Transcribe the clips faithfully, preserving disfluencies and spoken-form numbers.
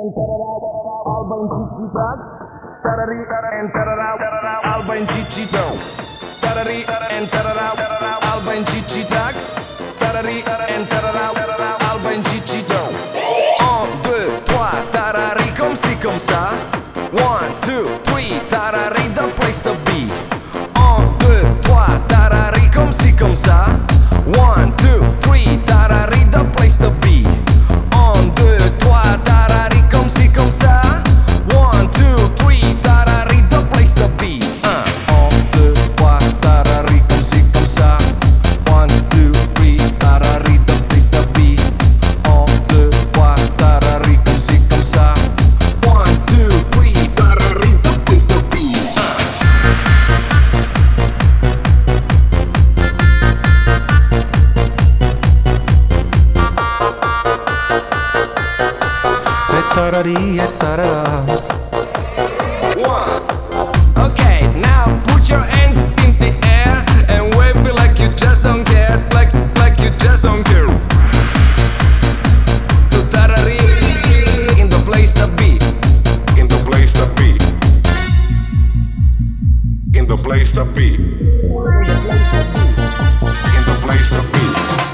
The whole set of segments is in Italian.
Alba in ciccitat, tarari and tarara, alba in ciccitat, tarari and tarara, alba in ciccitat, tarari and tarara, alba in ciccitat. Un, deux, trois, tarari comme ci comme ça. One, two, three, tarari the place to be. Un, deux, trois, tarari comme ci comme ça. One, two, three, tarari the place to be. Un, deux, trois, tarari comme ci comme ça. One, two, three, tarari the place to be. Un, deux, trois, tarari comme ci comme ça. One, two, three, tarari the place to be. Un, deux, trois, tarari comme ci comme ça. One, two, three, tarari the place to be. Tarari e tarara. Okay, now put your hands in the air and wave me like you just don't care, like like you just don't care. To tarari in the place to be, In the place to be. In the place to be. In the place to be.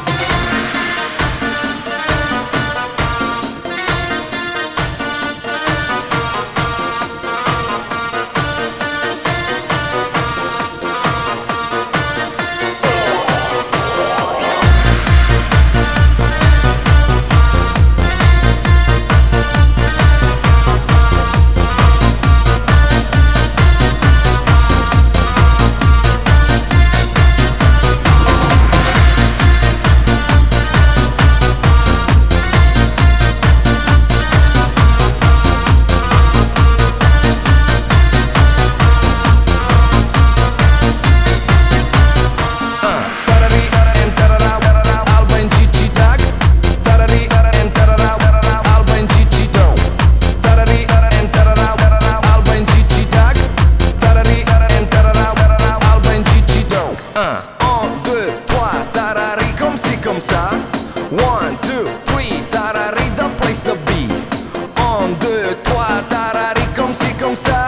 One, two, three, tarari the place to be. Un, deux, trois, tarari comme ci comme ça.